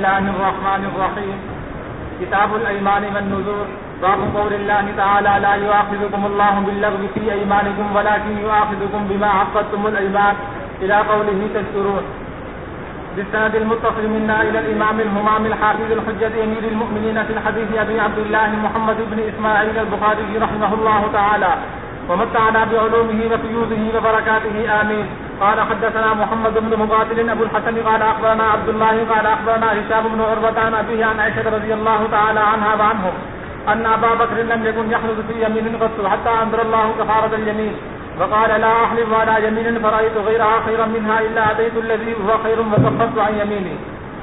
الله الرحمن الرحيم. كتاب الأيمان والنذور. باب قول الله تعالى لا يؤاخذكم الله باللغو في أيمانكم ولكن يؤاخذكم بما عقدتم الأيمان إلى قوله تذكرون. بالسند المتصل منا إلى الإمام الهمام الحافظ الحجة أمير المؤمنين في الحديث أبي عبد الله محمد بن إسماعيل البخاري رحمه الله تعالى ومتعنا بعلومه وفيوضه وبركاته آمين. قال حدثنا محمد بن مقاتل أبو الحسن قال أخبرنا عبد الله قال أخبرنا هشام بن عروة عن أبيه عن عائشة رضي الله تعالى عنها وعنهم أن أبا بكر لم يكن يحلف في يمين قط حتى أنزل الله كفارة اليمين وقال لا أحلف على يمين فرأيت غيرها خيرا منها إلا أتيت الذي هو خير وكفرت عن يميني.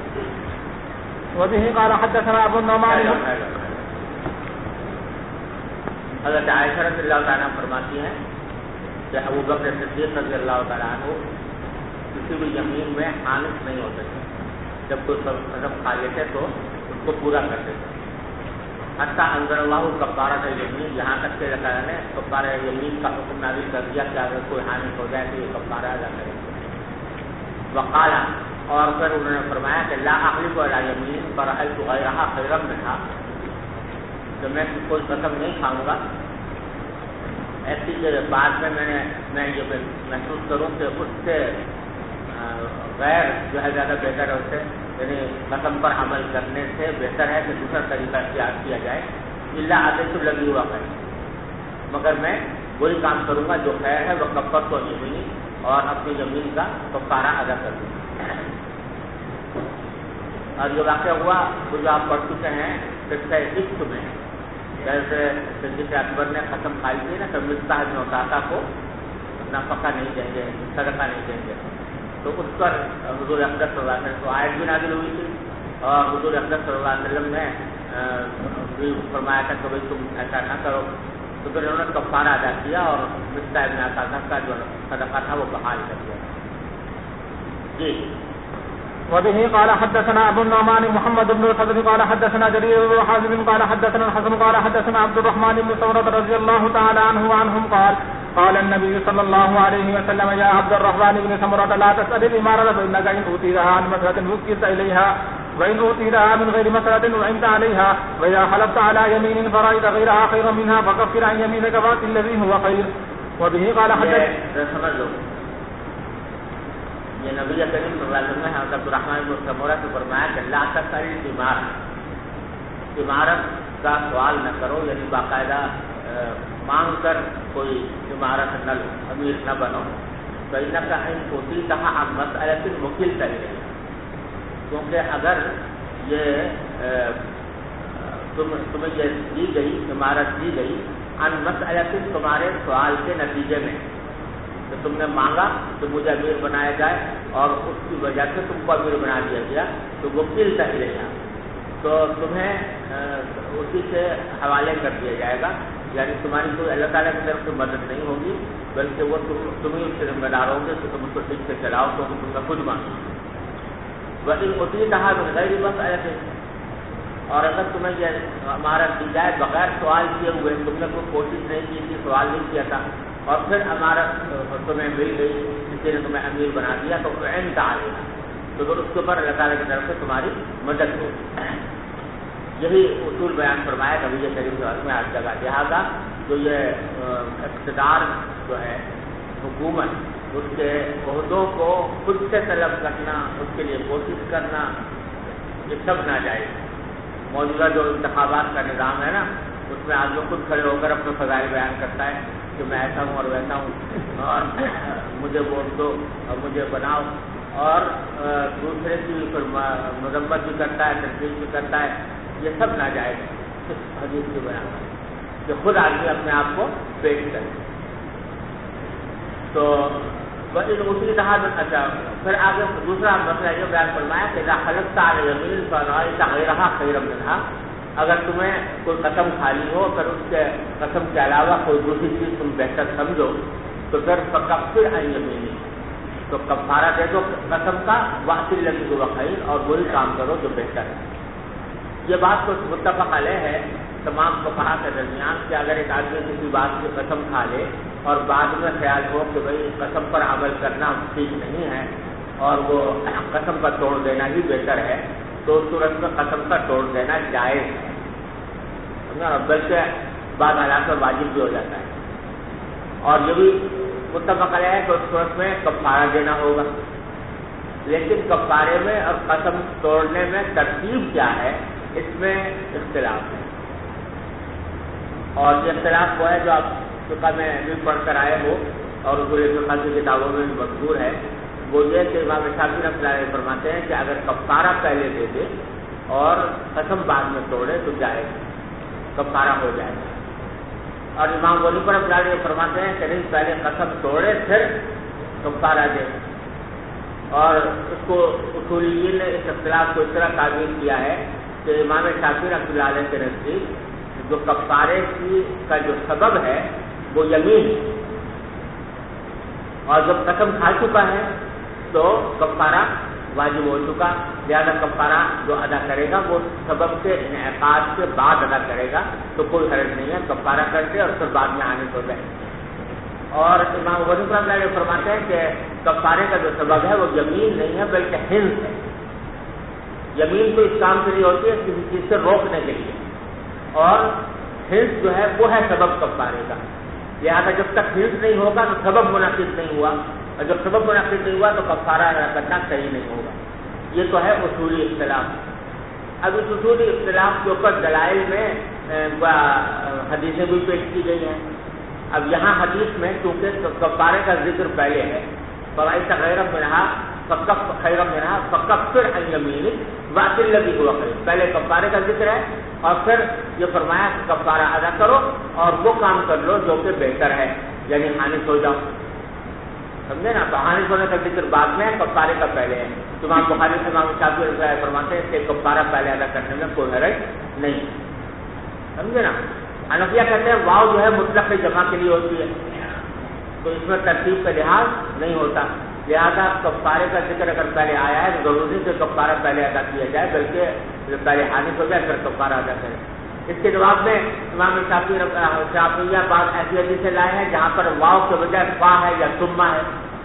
وبه قال حدثنا أبو النعمان. حضرت عائشہ رضی اللہ تعالیٰ فرماتی ہیں کہ ابو بکر صدیق رضی اللہ تعالیٰ عنہ کسی بھی زمین میں حانف نہیں ہوتے تھے. جب کوئی قسم کھا لیتے تو اس کو پورا کرتے تھے. حتیٰ انزل اللہ کفارۃ الیمین، یہاں تک کہ اللہ تعالیٰ نے کفارہ یمین کا حکم نازل کر دیا کہ اگر کوئی حانف ہو جائے تو یہ کفارہ ادا کرے. وقال، اور پھر انہوں نے فرمایا کہ لا احلف علی یمین فرأیت غیرہا خیرا منہا، تو میں کوئی قسم نہیں کھاؤں گا ایسی کہ بعد میں میں یہ محسوس کروں کہ اس سے غیر جو ہے زیادہ بہتر ہوتے، یعنی قسم پر عمل کرنے سے بہتر ہے کہ دوسرا طریقہ اختیار کیا جائے. الا عادت لگی ہوا ہے، مگر میں وہی کام کروں گا جو خیر ہے، وہ کفر کو یمینی، اور اپنی زمین کا کفارہ ادا کر دوں گا. اور جو واقعہ ہوا وہ جو آپ پڑھ چکے ہیں قصہ عشق میں، جیسے صدیق اکبر نے قسم کھائی تھی نا کہ مصطح بن عطاطہ کو نفقہ نہیں دیں گے، صدقہ نہیں دیں گے، تو اس پر حضور اقدس صلی اللہ علیہ وسلم کو آیت بھی نازل ہوئی تھی، اور حضور اقدس صلی اللہ علیہ وسلم نے فرمایا تھا کہ بھائی تم ایسا نہ کرو. تو پھر انہوں نے کفارہ ادا کیا اور مصطح بن عطاطہ کا جو صدقہ تھا وہ بحال کر دیا. جی. وبه قال حدثنا ابو النعمان محمد بن الفضل قال حدثنا جرير بن حازم قال حدثنا الحسن قال حدثنا عبد الرحمن بن ثورة رضي الله تعالى عنه وعنهم قال النبي صلى الله عليه وسلم يا عبد الرحمن بن ثمرة لا تسأل الإمارة فإنك إن أوتيتها عن مسألة وكلت إليها وإن أوتيتها من غير مسألة أعنت عليها وإذا حلفت على يمين فرأيت غيرها خيرا منها فكفر عن يمينك وأت الذي هو خير. وبه قال حدثنا یہ نبی کریم صلی اللہ علیہ وسلم نے حضرت عبد الرحمن بن ثمرہ سے فرمایا کہ لا تسأل عمارت کا سوال نہ کرو، یعنی باقاعدہ مانگ کر کوئی عمارت نہ لو، امیر نہ بنو. فإنک إن أوتیتها عن مسألة وکلت إلیہا، کیونکہ اگر یہ تمہیں یہ دی گئی عمارت دی گئی عن مسألة تمہارے سوال کے نتیجے میں، تو تم نے مانگا تو مجھے امیر بنایا جائے اور اس کی وجہ سے تم کو امیر بنا دیا گیا، تو وکیل تحریرہ تو تمہیں اسی سے حوالے کر دیا جائے گا. یعنی تمہاری کوئی اللہ تعالیٰ کی طرف سے مدد نہیں ہوگی، بلکہ وہ تم ہی اس کے ذمہ دار ہوں گے کہ تم اس کو ٹھیک سے چلاؤ تو تم کا خود مانگو. وَإِنْ أُوتِيتَهَا مِنْ غَيْرِ مَسْأَلَةٍ، اور اگر تمہیں یہ عمارت دی جائے بغیر سوال کیے ہوئے، تم نے کوئی کوشش نہیں کی تھی، سوال نہیں کیا تھا، اور پھر عمارت تمہیں مل گئی، کسی نے تمہیں امیر بنا دیا، تو اعنت علیہا، تو پھر اس کے اوپر اللہ تعالیٰ کی طرف سے تمہاری مدد ہوگی. یہی اصول بیان فرمایا نبی کریم صلی اللہ علیہ وسلم میں ہر جگہ. لہٰذا جو یہ اقتدار جو ہے حکومت، اس کے عہدوں کو خود سے طلب کرنا، اس کے لیے کوشش کرنا، یہ سب ناجائز. موجودہ جو انتخابات کا نظام ہے نا، اس میں آدمی خود کھڑے ہو کر اپنے فضائل بیان کرتا ہے کہ میں ایسا ہوں اور ویسا ہوں اور مجھے ووٹ دو اور مجھے بناؤ، اور دوسرے کی پھر مذمت بھی کرتا ہے، تنقید بھی کرتا ہے. یہ سب ناجائز ہے اس حدیث کے بیان میں کہ خود آدمی اپنے آپ کو پیش کرے. تو اسی طرح اچھا پھر آگے دوسرا مسئلہ یہ بیان فرمایا کہ اذا حلفت علی یمین فرأیت غیرہا خیرا منہا، اگر تمہیں کوئی قسم کھانی ہو پھر اس کے قسم کے علاوہ کوئی دوسری چیز تم بہتر سمجھو تو پھر فکفر عن یمینک، تو کفارہ دے دو قسم کا، وأت الذی هو خیر، اور وہی کام کرو جو بہتر ہے. یہ بات تو متفق علیہ ہے تمام فقہاء کے درمیان کہ اگر ایک آدمی کسی بات کی قسم کھا لے اور بعد میں خیال ہو کہ بھائی قسم پر عمل کرنا ٹھیک نہیں ہے اور وہ قسم کا توڑ دینا ہی بہتر ہے، تو تو اس صورت میں قسم کا توڑ دینا جائز ہے، بلکہ بعض حالات میں واجب بھی ہو جاتا ہے. اور یہ بھی متفق علیہ ہے کہ اس صورت میں کفارہ دینا ہوگا. لیکن کفارے میں اور قسم توڑنے میں ترتیب کیا ہے، اس میں اختلاف ہے. اور یہ اختلاف وہ ہے جو آپ فقہ میں بھی پڑھ کر آئے ہو اور اصول فقہ کی کتابوں میں بھی مذکور ہے. وہ یہ کہ امام شافعی رحمۃ اللہ علیہ فرماتے ہیں کہ اگر کفارہ پہلے دے دے اور قسم بعد میں توڑے تو جائے کفارہ ہو جائے گا. اور امام ولی پر رحمۃ اللہ علیہ فرماتے ہیں کہ نہیں، پہلے قسم توڑے پھر کفارہ دے. اور اس کو اصولیین نے اس اختلاف کو اس طرح تعبیر کیا ہے کہ امام شافعی رحمۃ اللہ علیہ کے نزدیک جو کفارے کا جو سبب ہے وہ یمین، اور جب قسم کھا چکا ہے تو کفارہ واجب ہو چکا، لہذا کفارہ جو ادا کرے گا وہ سبب کے انعقاد کے بعد ادا کرے گا، تو کوئی حرج نہیں ہے، کفارہ کرتے اور پھر بعد میں آنے کو جائے. اور امام غنی رحمۃ اللہ علیہ فرماتے ہیں کہ کفارے کا جو سبب ہے وہ یمین نہیں ہے بلکہ حنث ہے. یمین تو اس کام کے لیے ہوتی ہے کسی چیز سے روکنے کے لیے، اور حنث جو ہے وہ ہے سبب کفارے کا. لہٰذا جب تک حنث نہیں ہوگا تو سبب منعقد نہیں ہوا، اور جب سبب منعقد نہیں ہوا تو کفارہ ادا کرنا صحیح نہیں ہوگا. یہ تو ہے اصولی اختلاف. اب اس اصولی اختلاف کے اوپر دلائل میں حدیثیں بھی پیش کی گئی ہیں. اب یہاں حدیث میں چونکہ کفارے کا ذکر پہلے ہے، فوائد غیر منہا فقط خیر منہا فکفر عن یمینک واصل الذی هو خیر، پہلے کفارے کا ذکر ہے اور پھر یہ فرمایا کہ کفارہ ادا کرو اور وہ کام کر لو جو کہ بہتر ہے، یعنی حانث ہو جاؤ. سمجھے نا؟ تو حانث ہونے کا ذکر بعد میں ہے، کفارے کا پہلے ہے. تو امام بخاری سے امام شافعی فرماتے ہیں کہ کفارہ پہلے ادا کرنے میں کوئی حرج نہیں. سمجھے نا؟ حنفیہ کہتے ہیں واو جو ہے مطلق جمع کے لیے ہوتی ہے، تو اس میں ترتیب کا لحاظ نہیں ہوتا. لہذا کفارے کا ذکر اگر پہلے آیا ہے تو ضروری سے کفارہ پہلے ادا کیا جائے، بلکہ پہلے حانث ہو جائے پھر کفارہ ادا کرے. اس کے جواب میں امام شافعیہ بعض ایسی حدیثیں لائے ہیں جہاں پر واو کے بجائے فا ہے یا ثم ہے.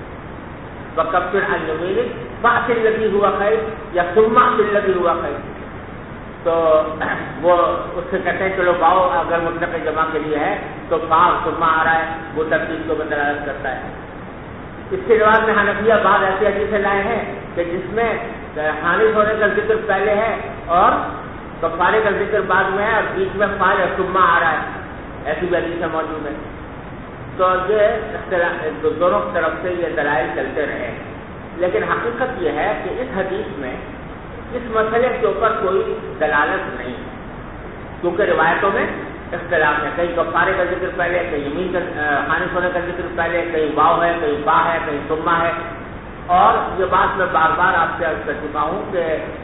وکفر عن یمینک فاصل الذی هو خیر یا ثم الذی هو خیر. تو وہ اس سے کہتے ہیں چلو واو اگر مطلق جمع کے لیے ہے تو فا ثم آ رہا ہے، وہ ترتیب کو دلالت کرتا ہے. اس کے جواب میں حنفیہ بعض ایسی حدیثیں لائے ہیں کہ جس میں حانث ہونے کا ذکر پہلے ہے اور کفارے کا ذکر بعد میں ہے اور بیچ میں فا یا ثم آ رہا ہے. ایسی بھی حدیثیں موجود ہیں. تو یہ دونوں طرف سے یہ دلائل چلتے رہے، لیکن حقیقت یہ ہے کہ اس حدیث میں اس مسئلے کے اوپر کوئی دلالت نہیں ہے، کیونکہ روایتوں میں اختلاف ہے. کہیں کفارے کا ذکر پہلے، کہیں یمین کا حانث ہونے کا ذکر پہلے، کہیں واو ہے، کہیں با ہے، کہیں ثم ہے. اور یہ بات میں بار بار آپ سے عرض کر چکا ہوں کہ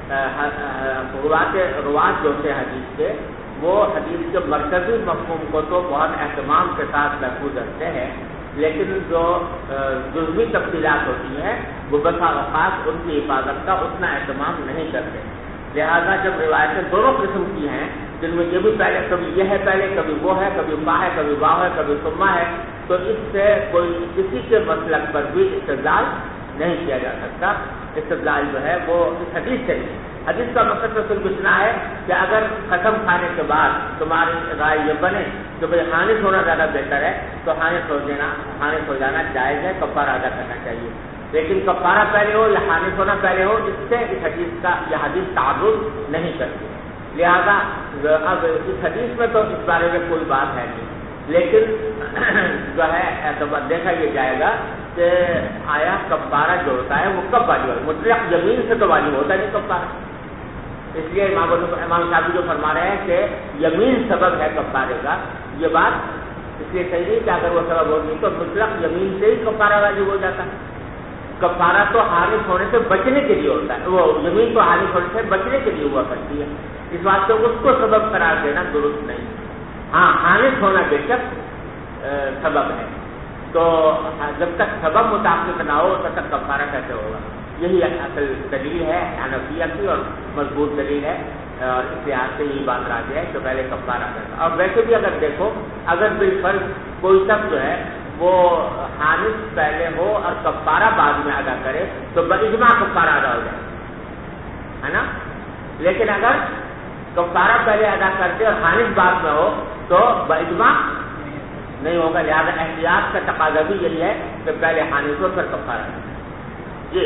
روات جو تھے حدیث کے، وہ حدیث کے مرکزی مفہوم کو تو بہت اہتمام کے ساتھ محفوظ رکھتے ہیں، لیکن جو جزوی تفصیلات ہوتی ہیں وہ بسا اوقات ان کی حفاظت کا اتنا اہتمام نہیں کرتے. لہذا جب روایتیں دونوں قسم کی ہیں جن میں یہ بھی پہلے کبھی یہ ہے پہلے، کبھی وہ ہے، کبھی با ہے، کبھی واو ہے، کبھی ثم ہے، تو اس سے کوئی کسی کے مسلک پر بھی استدلال نہیں کیا جا سکتا. استدلال جو ہے وہ اس حدیث سے نہیں. حدیث کا مقصد تو صرف اتنا ہے کہ اگر قسم کھانے کے بعد تمہاری رائے یہ بنے کہ بھائی حانث ہونا زیادہ بہتر ہے تو حانث ہو جانا جائز ہے، کفارہ ادا کرنا چاہیے. لیکن کفارہ پہلے ہو یا حانث ہونا پہلے ہو، اس سے اس حدیث کا یہ حدیث تعارض نہیں کرتی. لہذا اب اس حدیث میں تو اس بارے میں کوئی بات ہے نہیں، لیکن جو ہے دیکھا یہ جائے گا کہ آیا کفارہ جو ہوتا ہے وہ کب واجب ہے. مطلق یمین سے تو واجب ہوتا ہے نہیں کفارہ. اس لیے امام شافعی جو فرما رہے ہیں کہ یمین سبب ہے کفارے کا، یہ بات اس لیے صحیح نہیں کہ اگر وہ سبب ہوتی تو مطلق یمین سے ہی کفارہ واجب ہو جاتا. کفارہ تو حانث ہونے سے بچنے کے لیے ہوتا ہے، وہ یمین تو حانث ہونے سے بچنے کے لیے ہوا کرتی ہے. اس بات سے اس کو سبب قرار دینا درست نہیں. ہاں حانث ہونا بے شک سبب ہے، تو جب تک سبب متعلق نہ ہو تب تک کفارہ کیسے ہوگا؟ یہی اصل دلیل ہے حنفیہ کی اور مضبوط دلیل ہے، اور اس لحاظ سے یہی بات راضی ہے کہ پہلے کفارہ کرنا. اور ویسے بھی اگر دیکھو، اگر بالفرض کوئی شخص جو ہے وہ حانث پہلے ہو اور کفارہ بعد میں ادا کرے تو باجماع کفارہ ادا ہو جائے، ہے نا؟ لیکن اگر کفارہ پہلے ادا کرتے اور حانث بعد میں ہو تو باجماع نہیں ہوگا. لہٰذا احتیاط کا تقاضا بھی یہی ہے کہ پہلے حانث ہو پھر کفارہ. جی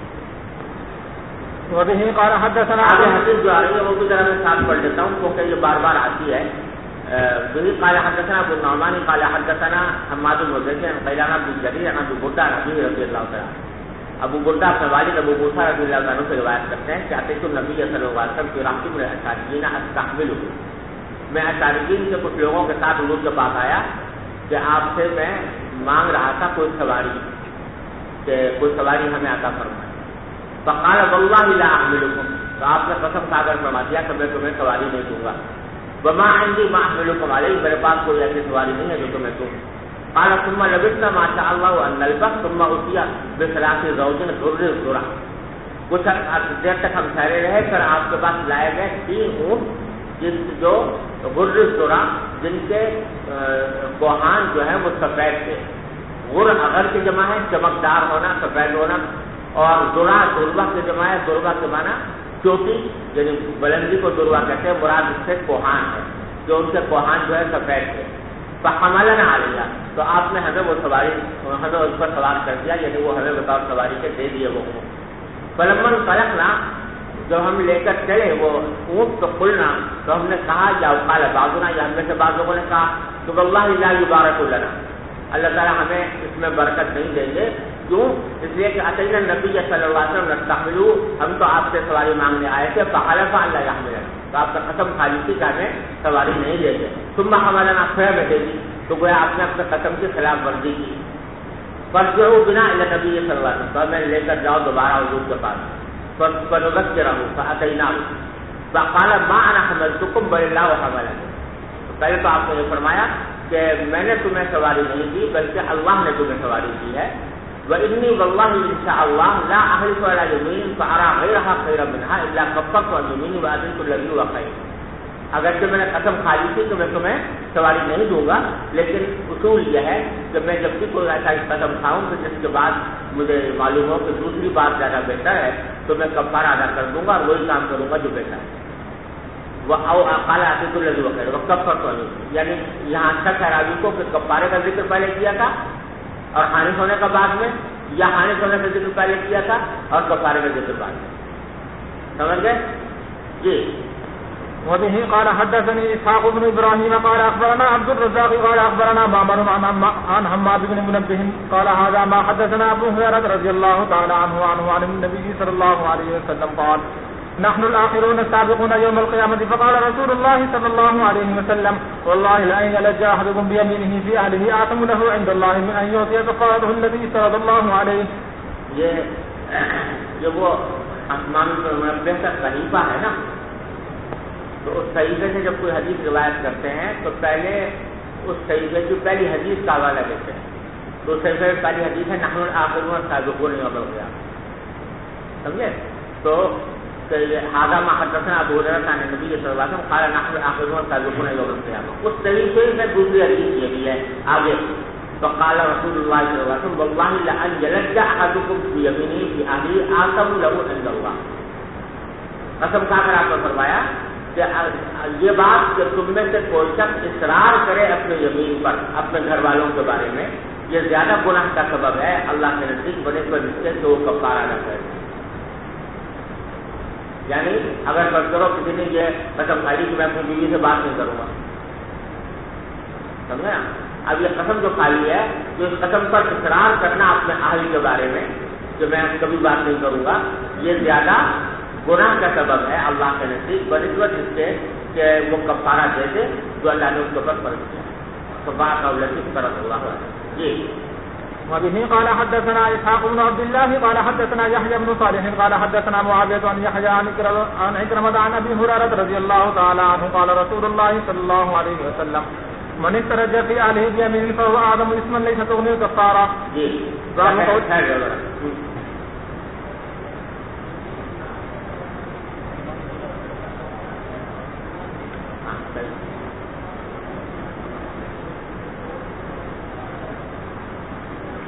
وبه قال حدثنا آگے حدیث جو آ رہی ہے وہ بھی ذرا میں ساتھ پڑھ دیتا ہوں کیونکہ یہ بار بار آتی ہے. وہی قال حدثنا ابو النعمان قال حدثنا حماد بن زيد قال عن ابي جرير عن ابي بردة رضي الله عنه. ابو بردہ اپنے والد ابو موسیٰ رضی اللہ عنہ سے روایت کرتے ہیں کہ اتیت النبی صلی اللہ علیہ وسلم فی رحب من الاشعریین استحملہ. میں اشعریین کے کچھ لوگوں کے ساتھ حضور کے پاس آیا کہ آپ سے میں مانگ رہا تھا کوئی سواری کہ کوئی سواری ہمیں عطا فرمائے. فقال واللہ لا احملکم. تو آپ نے قسم کھا کر فرما دیا کہ میں تمہیں سواری نہیں دوں گا. وما عندي ما احملکم علیہ. میرے پاس کوئی ایسی سواری نہیں ہے جو تمہیں دوں. قال ثم لبثنا ما شاء الله ان نلبث ثم اتي بثلاث زوج حر الذرة. کچھ دیر تک ہم ٹھہرے رہے پھر آپ کے پاس لائے گئے 3 اونٹ جو حر الذرة جن کے کوہان جو ہیں وہ سفید تھے. غر اگر کی جمع ہے چمکدار ہونا سفید ہونا اور ذرہ ذربہ کی جمع ہے. ذربہ کے معنی چوٹی یعنی بلندی کو ذربہ کہتے ہیں. مراد اس سے کوہان ہے جو ان کے کوہان جو ہے سفید تھے. فحملنا علیہ. تو آپ نے ہمیں وہ سواری ہمیں اس پر سوار کر دیا یعنی وہ ہمیں بطور سواری کے دے دیے وہ اونٹ. فلما انطلقنا جب ہم لے کر چلے وہ اونٹ تو کھلنا تو ہم نے کہا یا قال بعضنا یا ہم میں سے بعض لوگوں نے کہا تو واللہ لا یبارک لنا. اللہ تعالیٰ ہمیں اس میں برکت نہیں دیں گے. کیوں؟ اس لیے کہ اتینا نبی صلی اللہ علیہ وسلم نستحملہ. ہم تو آپ سے سواری مانگنے آئے تھے. فحلف ان لا يحملنا. تو آپ کا قسم کھا لی تھی کہ ہمیں سواری نہیں لیتے. ثم حملنا پھر ہمیں دے دی. تو گویا آپ نے اپنے قسم کی خلاف ورزی کی. فرجعوا بنا الى نبی صلی اللہ علیہ وسلم. تو ہمیں لے کر جاؤ دوبارہ حضور کے پاس. فنذکرہ فاتیناہ فقال ما انا حملتکم بل اللہ حملنی. پہلے تو آپ نے یہ فرمایا کہ میں نے تمہیں سواری نہیں دی بلکہ اللہ نے تمہیں سواری دی ہے. وإني والله إن شاء الله لا أحلف على يمين فأرى غيرها خيرا منها إلا كفرت عن يميني وأذنت الذي هو خير. اگرچہ میں نے قسم کھا لی تھی کہ میں تمہیں سواری نہیں دوں گا لیکن اصول یہ ہے کہ میں جب بھی کوئی ایسا قسم کھاؤں تو جس کے بعد مجھے معلوم ہو کہ دوسری بات زیادہ بہتر ہے تو میں کفارہ ادا کر دوں گا اور وہی کام کروں گا جو بہتر ہے. وہ قال عتیق الذی هو خیر وکفرت عن یمینی. یعنی یہاں شک ہے راوی کو کہ کفارے کا ذکر پہلے کیا تھا اور حانث ہونے کا بعد میں یا حانث ہونے کا ذکر پہلے کیا تھا اور کفارے کا ذکر بعد میں. سمجھ گئے؟ جی. وبه قال حدثني اسحاق بن ابراهيم قال اخبرنا عبد الرزاق قال اخبرنا معمر عن حماد بن منبه قال هذا ما حدثنا ابو هريره رضي الله تعالى عنه عن النبي صلى الله عليه وسلم قال نحن الآخرون السابقون يوم القيامة. فقال رسول الله صلى الله عليه وسلم والله لأن يلج أحدكم بيمينه في أهله أعظم له عند الله من أن يعطي كفارته الذي فرض الله عليه. یہ وہ آسمان پر بہتر صحیفہ ہے نا. تو اس صحیفے سے جب کوئی حدیث روایت کرتے ہیں تو پہلے اس صحیفے کی پہلی حدیث کا حوالہ دیتے ہیں. تو اس صحیفے میں پہلی حدیث ہے نحن الآخرون السابقون یوم القیامہ. سمجھے؟ تو هذا ما حدثنا ابو هريره عن النبي صلى الله عليه وسلم قال نحن الآخرون السابقون يوم القيامة. اس طریقے سے دوسری حدیث یہ بھی ہے آگے. فقال رسول الله صلى الله عليه وسلم والله لأن يلج أحدكم بيمينه في أهله أعظم له عند الله. قسم کھا کر آپ نے فرمایا کہ یہ بات کہ تم میں سے کوئی شخص اصرار کرے اپنے یمین پر اپنے گھر والوں کے بارے میں یہ زیادہ گناہ کا سبب ہے اللہ کے نزدیک بنے پر اس سے تو وہ کفارہ ادا کرے. یعنی اگر فرض کرو کسی نے یہ قسم کھائی کہ میں اپنی بیوی سے بات نہیں کروں گا. سمجھے نا؟ اب یہ قسم جو کھا لی ہے تو اس قسم پر اصرار کرنا اپنے اہل کے بارے میں کہ میں کبھی بات نہیں کروں گا یہ زیادہ گناہ کا سبب ہے اللہ کے نزدیک بنسبت اس کے کہ وہ کفارہ دے دے جو اللہ نے اس کے اوپر فرض کیا. تو بات فرض اللہ ہے. جی. وبه قال حدثنا اسحاق بن عبد الله قال حدثنا يحيى بن صالح قال حدثنا معاوية عن يحيى عن عكرمة عن ابي هريرة رضي الله تعالى عنه قال رسول الله صلى الله عليه وسلم من استرج في اهله بيمين فهو اعظم اسما ليس تغني كفارة. جی.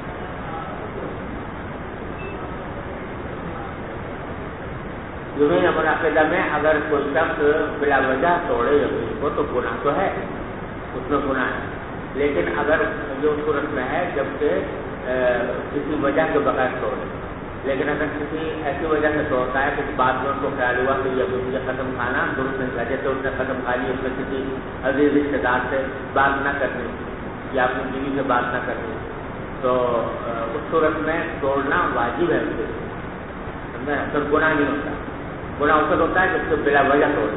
یمین منعقدہ میں اگر کوئی شخص بلا وجہ توڑے یقین کو تو گناہ تو ہے، اس میں گناہ ہے، لیکن اگر جو صورت میں ہے جبکہ کسی وجہ کے بغیر توڑے، لیکن اگر کسی ایسی وجہ سے توڑتا ہے کہ بعد میں اس کو خیال ہوا کہ یہ مجھے ختم کھانا درست نہیں تھا، جیسے اس نے ختم کھا لی، اس نے کسی عزیز رشتے دار سے بات نہ کرنی یا اپنی بیوی سے بات نہ کرنی، تو اس صورت میں توڑنا واجب ہے، پھر گناہ نہیں ہوتا۔ گناہ اس وقت ہوتا ہے جب سے بلا وجہ توڑ۔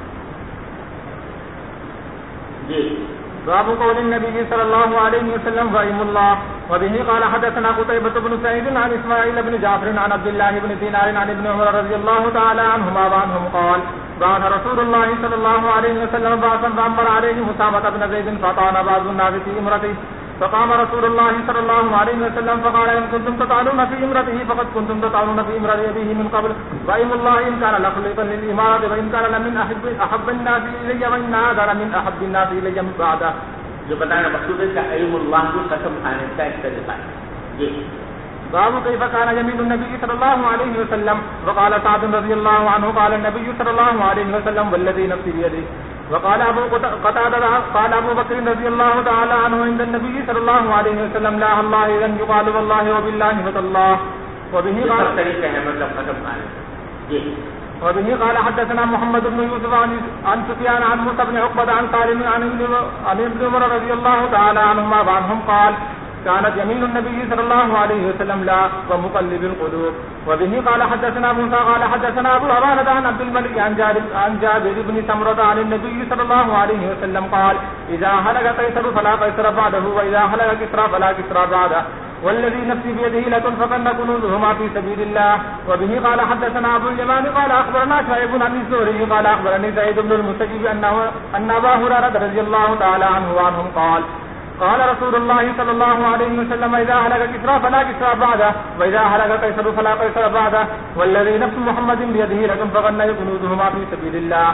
جی باب قول النبي صلى الله عليه وسلم وإيم الله وبه قال حدثنا قتيبة بن سعيد عن إسماعيل بن جعفر عن عبد الله بن دينار عن ابن عمر رضي الله تعالى عنهما وعنهم قال بعث رسول الله صلى الله عليه وسلم بعثا فأمر عليهم أسامة بن زيد فطعن بعض الناس في امرته فقام رسول الله صلى الله عليه وسلم فقال إن كنتم تطعنون في امرته فقد كنتم تطعنون في امرأة أبيه من قبل وإيم الله إن كان لخلقا للإمارة وإن كان لمن أحب الناس إلي وإن هذا لمن أحب الناس إلي من بعده۔ جو بتانا مقصود ہے کہ ایم اللہ کی قسم کھانے کا استدلال۔ جی باب كيف كان يمين النبي صلى الله عليه وسلم وقال سعد رضي الله عنه قال النبي صلى الله عليه وسلم والذي نفسي بيده وقال ابو قتادة قال ابو بكر رضي الله تعالى عنه عند النبي صلى الله عليه وسلم لا الله اذا يقال والله وبالله وتالله وبه قال طریقے ہیں مطلب قسم کھانے۔ جی وبه قال حدثنا محمد بن يوسف عن سفيان عن موسى بن عقبة عن سالم عن ابن عمر رضي الله تعالى عنهما وعنهم قال كانت يمين النبي صلى الله عليه وسلم لا ومقلب القلوب۔ وبه قال حدثنا موسى قال حدثنا ابو عوانة عن عبد الملك عن جابر بن سمرة عن النبي صلى الله عليه وسلم قال اذا هلك قيصر فلا قيصر بعده واذا هلك كسرى فلا كسرى بعده والذي نفسي بيده لتنفقن كنوزهما في سبيل الله۔ وبه قال حدثنا ابو اليمان قال اخبرنا شعيب عن الزهري قال اخبرني سعيد بن المسيب ان ابا هريرة رضي الله تعالى عنه وعنهم قال قال رسول الله صلى الله عليه وسلم اذا هلك كسرى فلا كسرى بعده واذا هلك قيصر فلا قيصر بعده والذي نفس محمد بيده لتنفقن كنوزهما في سبيل الله۔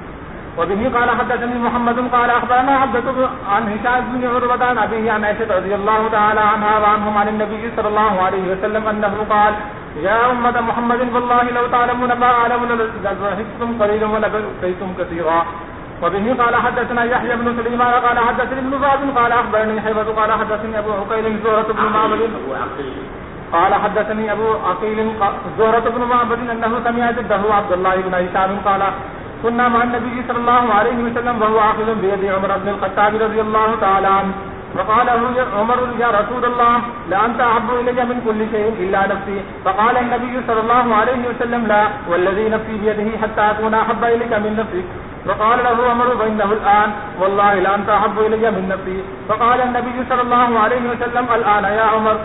وبه قال حدثني محمد قال اخبرنا عبدة عن هشام بن عروة عن ابيه عن عائشة رضي الله تعالى عنها وعنهم عن النبي صلى الله عليه وسلم انه قال يا أمة محمد والله لو تعلمون ما اعلم لضحكتم قليلا ولبكيتم كثيرا۔ وبه قال حدثنا يحيى بن سليمان قال حدثني ابن بعض قال اخبرني حيبة قال حدثني ابو عقيل زهرة بن معبد قال حدثني ابو عقيل زهرة بن معبد انه سمع جده عبد الله بن هشام قال كنا مع النبي صلى الله عليه وسلم وهو آخذ بيد عمر بن الخطاب رضي الله تعالى عنه فقال عمر يا رسول الله لأنت أحب إلي من كل شيء إلا نفسي فقال النبي صلى الله عليه وسلم لا والذي نفسي بيده حتى أكون أحب إليك من نفسك فقال له عمر فإنه الآن والله لأنت أحب إلي من نفسي فقال النبي صلى الله عليه وسلم الآن يا عمر۔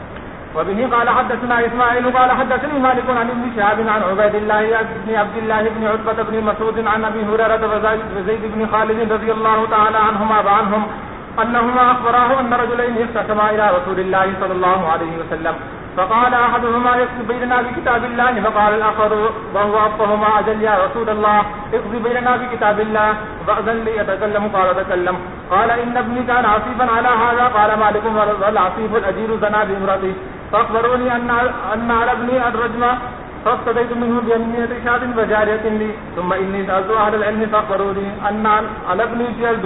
وبه قال حدثنا إسماعيل قال حدثني مالك عن ابن شهاب عن عبيد الله بن عبد الله بن عتبة بن مسعود عن أبي هريرة وزيد بن خالد رضي الله تعالى عنهما وعنهم أنهما أخبراه أن رجلين اختصما إلى رسول الله صلى الله عليه وسلم فقال أحدهما يكتب بيننا بكتاب الله فقال الآخر وهو أفقهما أجل يا رسول الله اقضي بيننا بكتاب الله فأذن لي يتكلم قال تكلم قال إن ابني كان عصيبا على هذا قال مالك والعصيب الأجير زنا بامرأته فأخبروني أن على ابني الرجم فافتديت منه بأمنية شاة وجارية لي ثم إني سألت أهل العلم فأخبروني أن على ابني جلد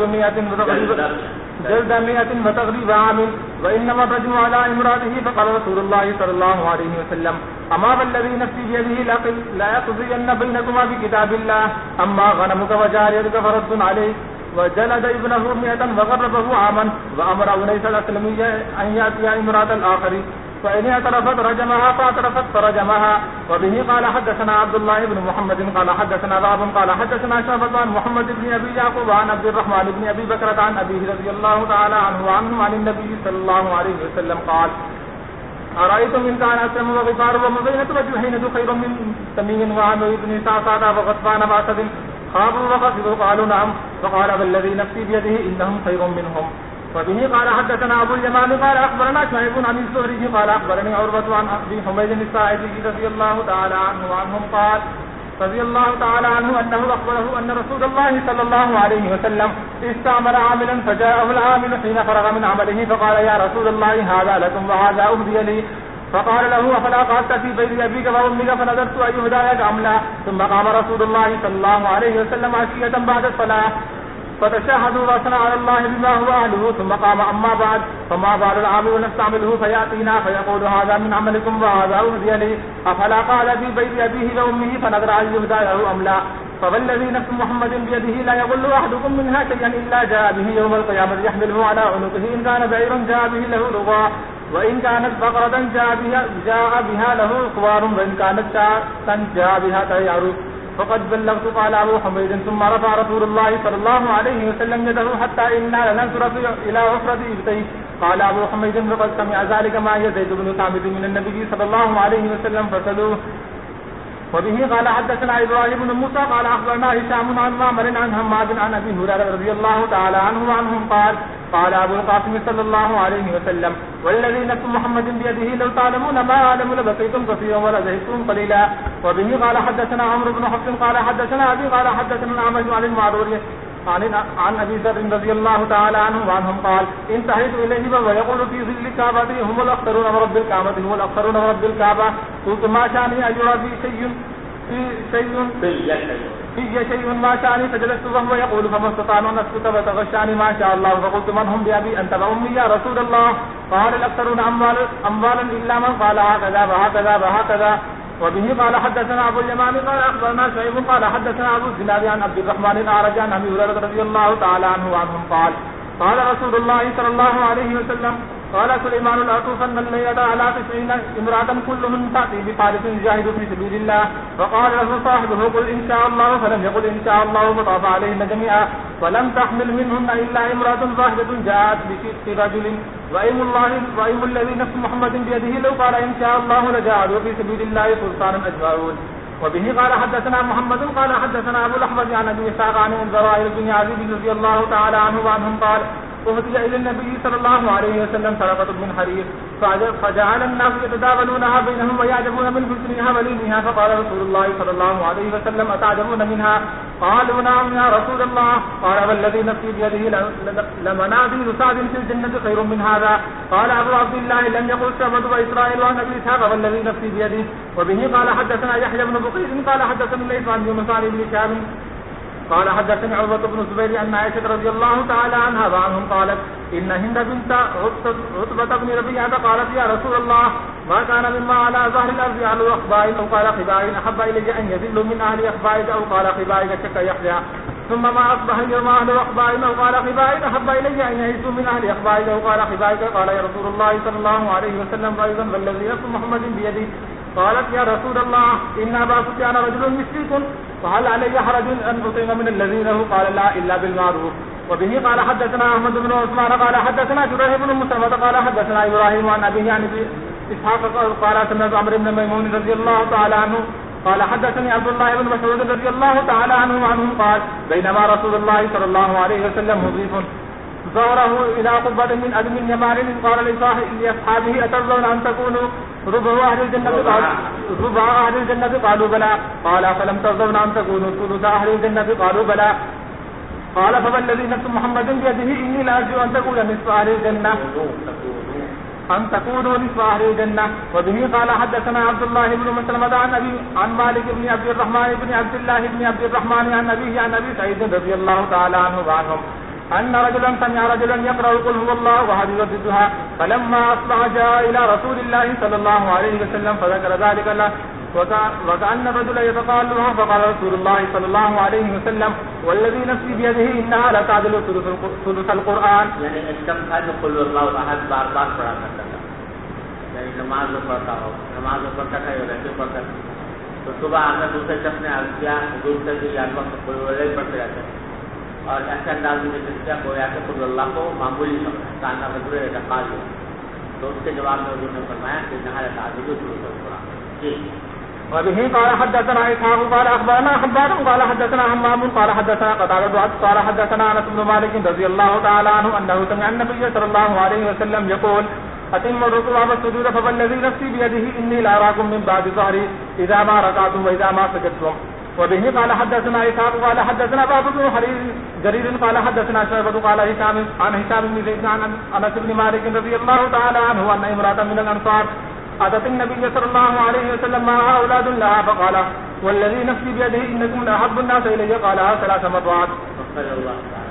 100 وتغريب عامل وإنما الرجم على امرأته فقال رسول الله صلى الله عليه وسلم أما والذي نفسي بيده لا يقضين بينكما بكتاب الله أما غنمك وجاريتك فرد عليه وجلد ابنه 100 وغربه عاما وأمر أنيس الأسلمي أن يأتي امرأة الآخر فإن اعترفت رجمها فاعترفت فرجمها۔ وبه قال حدثنا عبد الله بن محمد قال حدثنا باب قال حدثنا شعبة عن محمد بن أبي يعقوب عن عبد الرحمن بن أبي بكرة عن أبيه رضي الله تعالى عنه وعنهم عن النبي صلى الله عليه وسلم قال أرأيتم إن كان أسلم وغفار ومبينة وجهينة خير من تميم وعمر بن سعسعة وغطفان وأسد خابوا وخسروا قالوا نعم فقال والذي نفسي بيده إنهم خير منهم۔ وبه قال حدثنا أبو اليمان قال أخبرنا شعيب عن الزهري قال أخبرني عروة عن أبي حميد الساعدي رضي الله تعالى عنه وعنهم قال رضي الله تعالى عنه أنه أخبره أن رسول الله صلى الله عليه وسلم استعمل عاملا فجاءه العامل حين فرغ من عمله فقال يا رسول الله هذا لكم وهذا أهدي لي فقال له أفلا قالت في بيت أبيك وأمك فنذرت أن يهداك أم لا. ثم قام رسول الله صلى الله عليه وسلم عشية بعد الصلاة فتشاهدوا وأثنى على الله بما هو أهله. ثم قام أما بعد فما بال العامل نستعمله فيأتينا فيقول هذا من عملكم وهذا أهدي لي. أفلا قال في بيت أبيه وأمه فنذر أن يهداه أم لا. فوالذي نفس محمد بيده لا يغل أحدكم منها شيئا إلا جاء به يوم القيامة يحمله على عنقه إن كان بعير جاء به له رغاء وإن كانت بقرة جاء بها له خوار وإن كانت شاة جاء بها تيار. فقد بلغت. قال أبو حميد ثم رفع رسول الله صلى الله عليه وسلم يده حتى إنا لننظر إلى عفرة إبطيه. قال أبو حميد فقد سمع ذلك ما يزيد بن ثابت من النبي صلى الله عليه وسلم فسألوه. وبه قال حدثنا إبراهيم بن موسى قال أخبرنا هشام عن معمر عن حماد عن أبي هريرة رضي الله تعالى عنه وعنهم قال أبو القاسم صلى الله عليه وسلم والذي نفس محمد بيده لو تعلمون ما أعلم لبقيتم كثيرا ولزهدتم قليلا. وبه قال حدثنا عمرو بن حفص قال حدثنا أبي قال حدثنا أعمش عن المعرور عن أبي ذر رضي الله تعالى عنه وعنهم قال انتهيت إليه ويقول في ظل الكعبة هم الأخسرون ورب الكعبة هم الأخسرون ورب الكعبة. قلت ما شأني أن يرى في شيء ما شأني فجلست وهو يقول فما استطعنا أن نسكت وتغشاني ما شاء الله. فقلت من هم بأبي أنت وأمي يا رسول الله. قال الأكثرون أموالا إلا من قال هكذا وهكذا وهكذا. وبه قال حدثنا أبو اليمان قال أخبرنا شعيب قال حدثنا أبو الزناد عن عبد الرحمن الأعرج عن أبي هريرة رضي الله تعالى عنه وعنهم قال رسول الله صلى الله عليه وسلم قال سليمان لا توصلن الليلة على 90 امرأة كلهن تأتي بفارس يجاهد في سبيل الله. فقال له صاحبه قل إن شاء الله فلم يقل إن شاء الله فطاف عليهن جميعا ولم تحمل منهن إلا امرأة واحدة جاءت بشق رجل وأيم الذي نفس محمد بيده لو قال إن شاء الله لجاهدوا في سبيل الله فرسانا أجمعون. وبه قال حدثنا محمد قال حدثنا أبو الأحمد عن أبي إسحاق عن الزرائر بن عزيز رضي الله تعالى عنه وعنهم قال أهدي إلى النبي صلى الله عليه وسلم سرقة من حرير فجعل الناس يتداولونها بينهم ويعجبون من حسنها ولينها. فقال رسول الله صلى الله عليه وسلم أتعجبون منها؟ قالوا نعم يا رسول الله. قال والذي نفسي بيده لمنازل سعد في الجنة خير من هذا. قال أبو عبد الله لم يقل شعبة وإسرائيل وعن أبي إسحاق والذي نفسي بيده. وبه قال حدثنا يحيى بن بقيس قال حدثنا ليث عن يونس عن ابن شهاب قال حدثني عروة بن الزبير أن عائشة رضي الله تعالى عنها وعنهم قالت إن هند بنت عتبة بن ربيعة قالت يا رسول الله ما كان مما على ظهر الأرض على أخبائك أو قال خبائك أحب إلي أن يذلوا من أهل أخبائك أو قال خبائك شك يحيى. ثم ما أصبح اليوم أهل أخبائك أو قال خبائك أحب إلي أن يعيشوا من أهل أخبائك أو قال خبائك. قال يا رسول الله صلى الله عليه وسلم أيضا والذي نفس محمد بيده. قالت يا رسول الله إن أبا سفيان رجل مسلم فهل علي حرج أن أطعم من الذي له؟ قال لا إلا بالمعروف. وبه قال حدثنا أحمد بن عثمان قال حدثنا جريح بن مسلمة قال حدثنا إبراهيم عن أبيه عن إسحاق قال سمعت عمرو بن ميمون رضي الله تعالى عنه قال حدثني عبد الله بن مسعود رضي الله تعالى عنه وعنهم قال بينما رسول الله صلى الله عليه وسلم مضيف ظهره إلى قبة من أدم يمان قال لأصحابه أترضون أن تكونوا ربع أهل الجنة قالوا بلى. قال فلم ترضون أن تكونوا ثلث أهل الجنة قالوا بلى. قال فوالذي نفس محمد بيده إني لأرجو أن تكون نصف أهل الجنة وبه قال حدثنا عبد الله بن مسلمة عن مالك بن عبد الرحمن بن عبد الله بن عبد الرحمن عن أبيه عن أبي سعيد رضي الله تعالى عنه وعنهم أن رجلا سمع رجلا يقرأ قل هو الله أحد يرددها. فلما أصبح جاء إلى رسول الله صلى الله عليه وسلم فذكر ذلك له وكأن الرجل يتقالها. فقال رسول الله صلى الله عليه وسلم والذي نفسي بيده إنها لا تعدل ثلث القرآن. یعنی استمتع قل اللہ احد بار بار پڑھا کرتا تھا. یعنی نماز میں پڑھتا تھا یا رہتے پڑھتا تھا تو صبح آकर دوسرے شخص نے عرض کیا حضور سے کہ یاد وقت کوئی وجہ پڑھتے رہتے ہیں اور ایسے انداز میں کیا کوئی ایسے خود اللہ کو معمولی سمجھا کانا مجبور اعتقاد ہو. تو اس کے جواب میں حضور نے فرمایا کہ نہایت تعدد ثلث القرآن. جی. وبه قال حدثنا إسحاق قال أخبرنا حبان قال حدثنا حمام قال حدثنا قتادة قال حدثنا أنس بن مالك رضي الله تعالى عنه أنه سمع النبي صلى الله عليه وسلم يقول أتموا الركوع والسجود فوالذي نفسي بيده إني لأراكم من بعد ظهري إذا ما ركعتم وإذا ما سجدتم. وبه قال حدثنا إسحاق قال حدثنا باب بن جرير قال حدثنا شعبة قال عن هشام بن زيد عن أنس بن مالك رضي الله تعالى عنه أن امرأة من الأنصار أتت النبي صلى الله عليه وسلم معها أولاد لها فقال والذي نفسي بيده إنكم لأحب الناس إلي قالها 3 مرات.